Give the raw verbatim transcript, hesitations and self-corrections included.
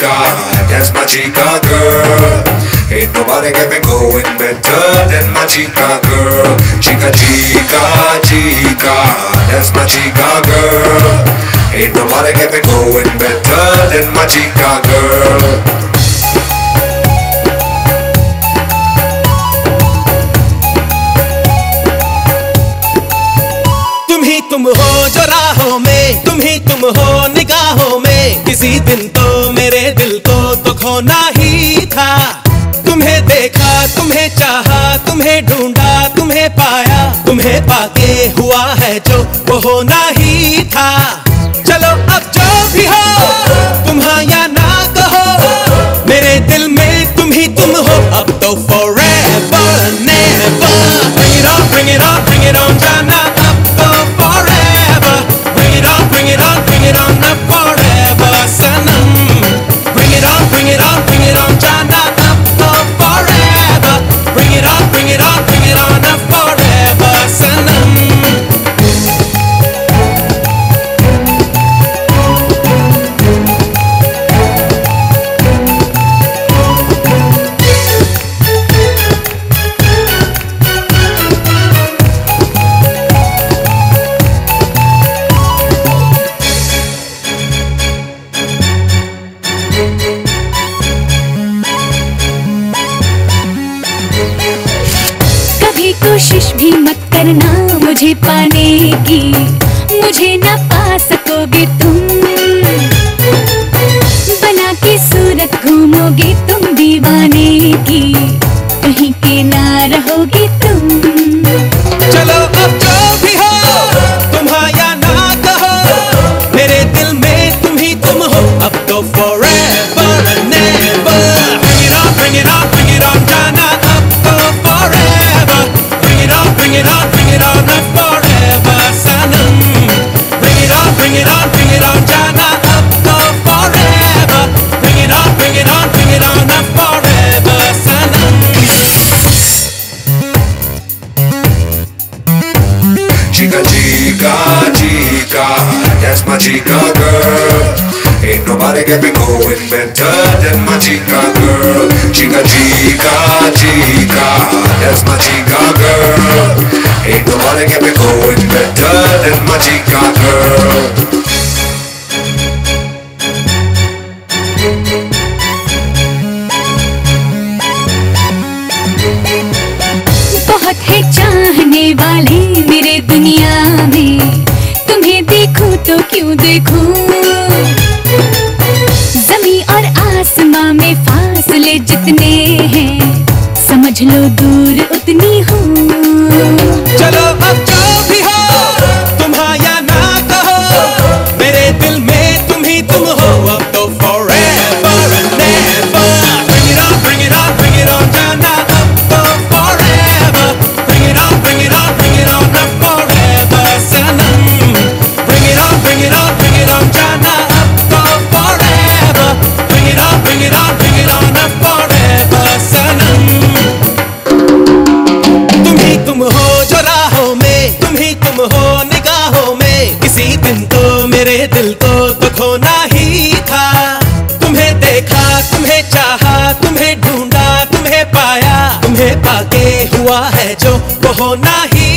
chica, that's my chica girl. Ain't nobody get me going better than my chica girl. Chica, chica, chica, that's my chica girl. Ain't nobody get me going better than my chica girl. तुम हो जो राहों में, तुम ही तुम हो निगाहों में। किसी दिन तो मेरे दिल को तो खोना ही था। तुम्हें देखा, तुम्हें चाहा, तुम्हें ढूंढा, तुम्हें पाया। तुम्हें पाके हुआ है जो वो होना ही था। चलो अब जो भी हो, तुम हाँ या ना कहो, मेरे दिल में तुम ही तुम हो। अब तो forever never, bring it on, bring it on, bring it on जाना। Bring it on, bring it on up forever, sanam. Bring it on, bring it on, bring it on, jana up forever. Bring it on, bring it on, bring it on up forever, sanam. कोशिश भी मत करना मुझे पाने की, मुझे ना पा सकोगे तुम। बना के सूरत घूमोगे तुम दीवाने की, कहीं के ना रहोगे तुम। चलो अब जो भी हो, तुम हाँ या ना कहो, मेरे दिल में तुम ही तुम हो। अब तो forever and never, bring it on, bring it on, bring it on जाना अब तो forever। Bring it on, bring it on, bring it on up forever, sanam. Bring it on, bring it on, bring it on, jana up to forever. Bring it on, bring it on, bring it on up forever, sanam. Chica, chica, chica, that's my chica girl. Ain't nobody get me going better than my chica girl. Chica, chica, chica, that's my chica girl. Ain't nobody get me going better than my chica girl. बहुत है चाहने वाले मेरे दुनिया में, तुम्हें देखूं तो क्यों देखूं। ज़मीं और आसमां में फासले जितने हैं, समझ लो दूर उतनी हूँ। चलो अब जो भी हो, तुम हाँ या ना कहो, मेरे दिल में तुम ही तुम हो। अब तो forever and never, bring it on, bring it on, bring it on जाना अब तो forever। Bring it on, bring it on, bring it on up forever, sanam. Bring it on, bring it on, bring it on जाना अब तो forever। Bring it on, bring it on, bring it on up forever, sanam. तुम ही तुम हो जो राहों में, तुम ही तुम हो निगाहों में। किसी दिन तो मेरे दिल को तो खोना ही था। तुम्हें देखा, तुम्हें चाहा, तुम्हें ढूंढा, तुम्हें पाया। तुम्हें पाके हुआ है जो वो होना ही